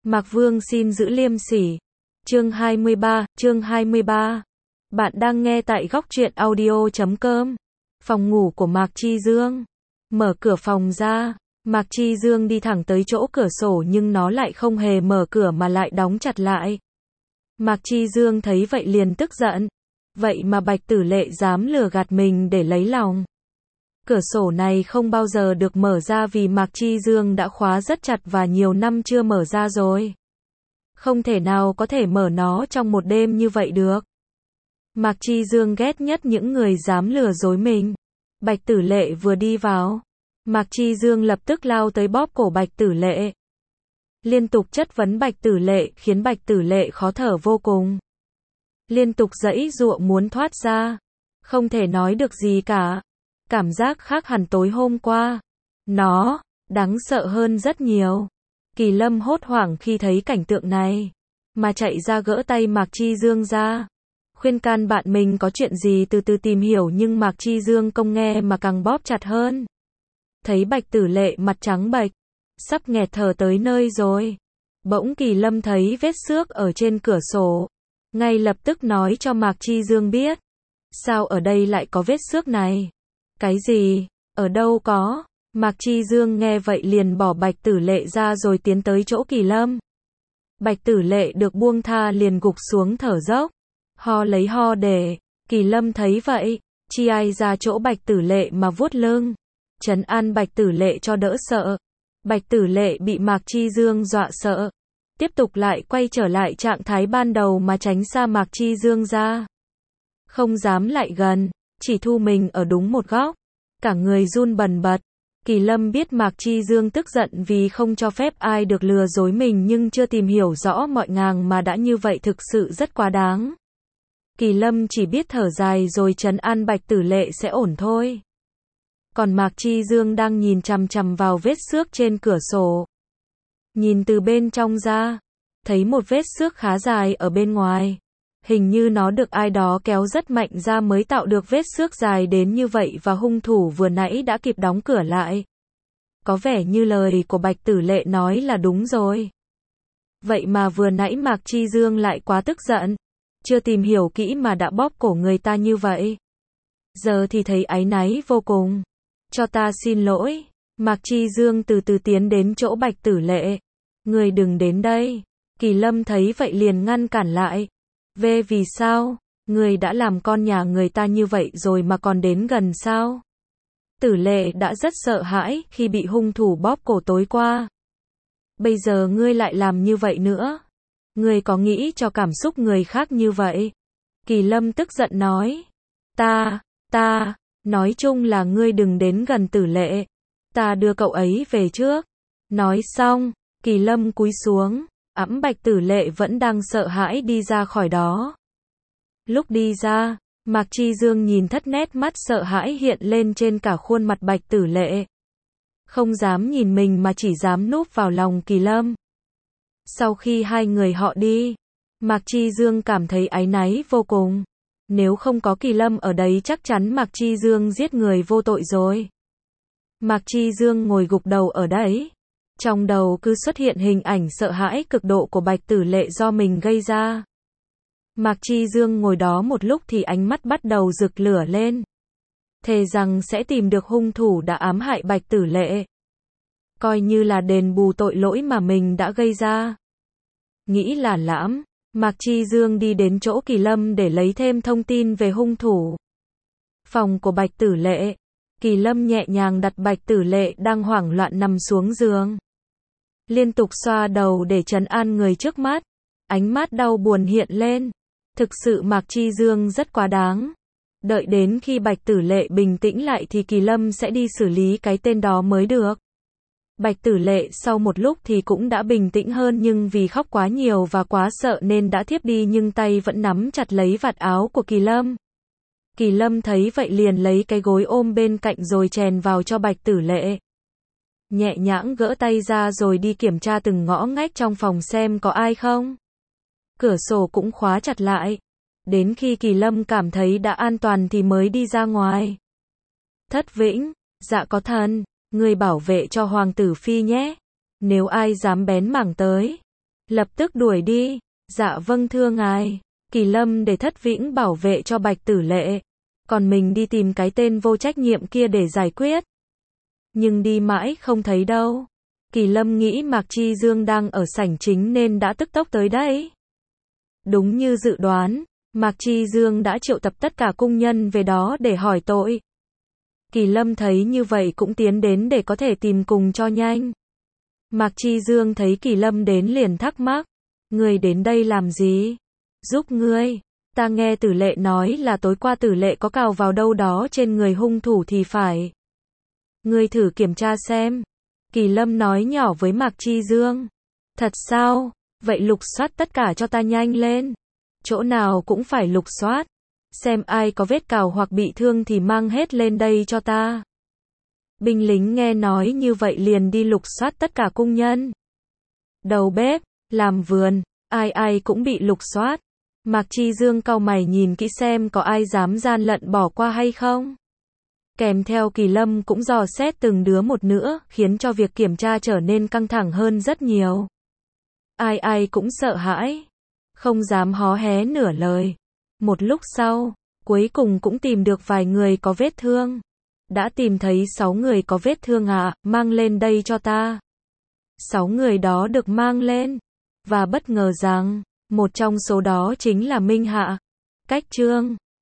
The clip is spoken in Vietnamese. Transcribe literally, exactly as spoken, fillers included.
Mạc Vương xin giữ liêm sỉ. Chương hai mươi ba, chương hai mươi ba. Bạn đang nghe tại góc truyện audio chấm com. Phòng ngủ của Mạc Chi Dương. Mở cửa phòng ra, Mạc Chi Dương đi thẳng tới chỗ cửa sổ nhưng nó lại không hề mở cửa mà lại đóng chặt lại. Mạc Chi Dương thấy vậy liền tức giận. Vậy mà Bạch Tử Lệ dám lừa gạt mình để lấy lòng. Cửa sổ này không bao giờ được mở ra vì Mạc Chi Dương đã khóa rất chặt và nhiều năm chưa mở ra rồi. Không thể nào có thể mở nó trong một đêm như vậy được. Mạc Chi Dương ghét nhất những người dám lừa dối mình. Bạch Tử Lệ vừa đi vào, Mạc Chi Dương lập tức lao tới bóp cổ Bạch Tử Lệ. Liên tục chất vấn Bạch Tử Lệ khiến Bạch Tử Lệ khó thở vô cùng. Liên tục giãy giụa muốn thoát ra. Không thể nói được gì cả. Cảm giác khác hẳn tối hôm qua. Nó, đáng sợ hơn rất nhiều. Kỳ Lâm hốt hoảng khi thấy cảnh tượng này. Mà chạy ra gỡ tay Mạc Chi Dương ra. Khuyên can bạn mình có chuyện gì từ từ tìm hiểu nhưng Mạc Chi Dương không nghe mà càng bóp chặt hơn. Thấy Bạch Tử Lệ mặt trắng bệch. Sắp nghẹt thở tới nơi rồi. Bỗng Kỳ Lâm thấy vết xước ở trên cửa sổ. Ngay lập tức nói cho Mạc Chi Dương biết. Sao ở đây lại có vết xước này? Cái gì? Ở đâu có? Mạc Chi Dương nghe vậy liền bỏ Bạch Tử Lệ ra rồi tiến tới chỗ Kỳ Lâm. Bạch Tử Lệ được buông tha liền gục xuống thở dốc. Ho lấy ho để. Kỳ Lâm thấy vậy, chi ai ra chỗ Bạch Tử Lệ mà vuốt lưng. Trấn an Bạch Tử Lệ cho đỡ sợ. Bạch Tử Lệ bị Mạc Chi Dương dọa sợ. Tiếp tục lại quay trở lại trạng thái ban đầu mà tránh xa Mạc Chi Dương ra. Không dám lại gần, chỉ thu mình ở đúng một góc. Cả người run bần bật. Kỳ Lâm biết Mạc Chi Dương tức giận vì không cho phép ai được lừa dối mình nhưng chưa tìm hiểu rõ mọi ngàng mà đã như vậy thực sự rất quá đáng. Kỳ Lâm chỉ biết thở dài rồi trấn an Bạch Tử Lệ sẽ ổn thôi. Còn Mạc Chi Dương đang nhìn chằm chằm vào vết xước trên cửa sổ. Nhìn từ bên trong ra, thấy một vết xước khá dài ở bên ngoài. Hình như nó được ai đó kéo rất mạnh ra mới tạo được vết xước dài đến như vậy và hung thủ vừa nãy đã kịp đóng cửa lại. Có vẻ như lời của Bạch Tử Lệ nói là đúng rồi. Vậy mà vừa nãy Mạc Chi Dương lại quá tức giận. Chưa tìm hiểu kỹ mà đã bóp cổ người ta như vậy. Giờ thì thấy áy náy vô cùng. Cho ta xin lỗi. Mạc Chi Dương từ từ tiến đến chỗ Bạch Tử Lệ. Người đừng đến đây. Kỳ Lâm thấy vậy liền ngăn cản lại. Về vì sao? Người đã làm con nhà người ta như vậy rồi mà còn đến gần sao? Tử Lệ đã rất sợ hãi khi bị hung thủ bóp cổ tối qua. Bây giờ ngươi lại làm như vậy nữa. Ngươi có nghĩ cho cảm xúc người khác như vậy? Kỳ Lâm tức giận nói. Ta, ta, nói chung là ngươi đừng đến gần Tử Lệ. Ta đưa cậu ấy về trước. Nói xong, Kỳ Lâm cúi xuống. Ẵm Bạch Tử Lệ vẫn đang sợ hãi đi ra khỏi đó. Lúc đi ra, Mạc Chi Dương nhìn thất nét mắt sợ hãi hiện lên trên cả khuôn mặt Bạch Tử Lệ. Không dám nhìn mình mà chỉ dám núp vào lòng Kỳ Lâm. Sau khi hai người họ đi, Mạc Chi Dương cảm thấy áy náy vô cùng. Nếu không có Kỳ Lâm ở đấy chắc chắn Mạc Chi Dương giết người vô tội rồi. Mạc Chi Dương ngồi gục đầu ở đấy. Trong đầu cứ xuất hiện hình ảnh sợ hãi cực độ của Bạch Tử Lệ do mình gây ra. Mạc Chi Dương ngồi đó một lúc thì ánh mắt bắt đầu rực lửa lên. Thề rằng sẽ tìm được hung thủ đã ám hại Bạch Tử Lệ. Coi như là đền bù tội lỗi mà mình đã gây ra. Nghĩ là lãm, Mạc Chi Dương đi đến chỗ Kỳ Lâm để lấy thêm thông tin về hung thủ. Phòng của Bạch Tử Lệ. Kỳ Lâm nhẹ nhàng đặt Bạch Tử Lệ đang hoảng loạn nằm xuống giường. Liên tục xoa đầu để trấn an người trước mắt. Ánh mắt đau buồn hiện lên. Thực sự Mạc Chi Dương rất quá đáng. Đợi đến khi Bạch Tử Lệ bình tĩnh lại thì Kỳ Lâm sẽ đi xử lý cái tên đó mới được. Bạch Tử Lệ sau một lúc thì cũng đã bình tĩnh hơn nhưng vì khóc quá nhiều và quá sợ nên đã thiếp đi nhưng tay vẫn nắm chặt lấy vạt áo của Kỳ Lâm. Kỳ Lâm thấy vậy liền lấy cái gối ôm bên cạnh rồi chèn vào cho Bạch Tử Lệ. Nhẹ nhàng gỡ tay ra rồi đi kiểm tra từng ngõ ngách trong phòng xem có ai không. Cửa sổ cũng khóa chặt lại. Đến khi Kỳ Lâm cảm thấy đã an toàn thì mới đi ra ngoài. Thất Vĩnh, dạ có thần, người bảo vệ cho Hoàng tử Phi nhé. Nếu ai dám bén mảng tới, Lập tức đuổi đi. Dạ vâng thưa ngài. Kỳ Lâm để Thất Vĩnh bảo vệ cho Bạch Tử Lệ. Còn mình đi tìm cái tên vô trách nhiệm kia để giải quyết. Nhưng đi mãi không thấy đâu. Kỳ Lâm nghĩ Mạc Chi Dương đang ở sảnh chính nên đã tức tốc tới đây. Đúng như dự đoán, Mạc Chi Dương đã triệu tập tất cả cung nhân về đó để hỏi tội. Kỳ Lâm thấy như vậy cũng tiến đến để có thể tìm cùng cho nhanh. Mạc Chi Dương thấy Kỳ Lâm đến liền thắc mắc. Ngươi đến đây làm gì? Giúp ngươi. Ta nghe Tử Lệ nói là tối qua Tử Lệ có cào vào đâu đó trên người hung thủ thì phải. Ngươi thử kiểm tra xem. Kỳ Lâm nói nhỏ với Mạc Chi Dương. Thật sao? Vậy lục soát tất cả cho ta nhanh lên. Chỗ nào cũng phải lục soát. Xem ai có vết cào hoặc bị thương thì mang hết lên đây cho ta. Binh lính nghe nói như vậy liền đi lục soát tất cả cung nhân. Đầu bếp, làm vườn, ai ai cũng bị lục soát. Mạc Chi Dương cau mày nhìn kỹ xem có ai dám gian lận bỏ qua hay không. Kèm theo Kỳ Lâm cũng dò xét từng đứa một nữa, khiến cho việc kiểm tra trở nên căng thẳng hơn rất nhiều. Ai ai cũng sợ hãi, không dám hó hé nửa lời. Một lúc sau, cuối cùng cũng tìm được vài người có vết thương. Đã tìm thấy sáu người có vết thương ạ, à, mang lên đây cho ta. Sáu người đó được mang lên. Và bất ngờ rằng, một trong số đó chính là Minh Hạ. Cách Trương.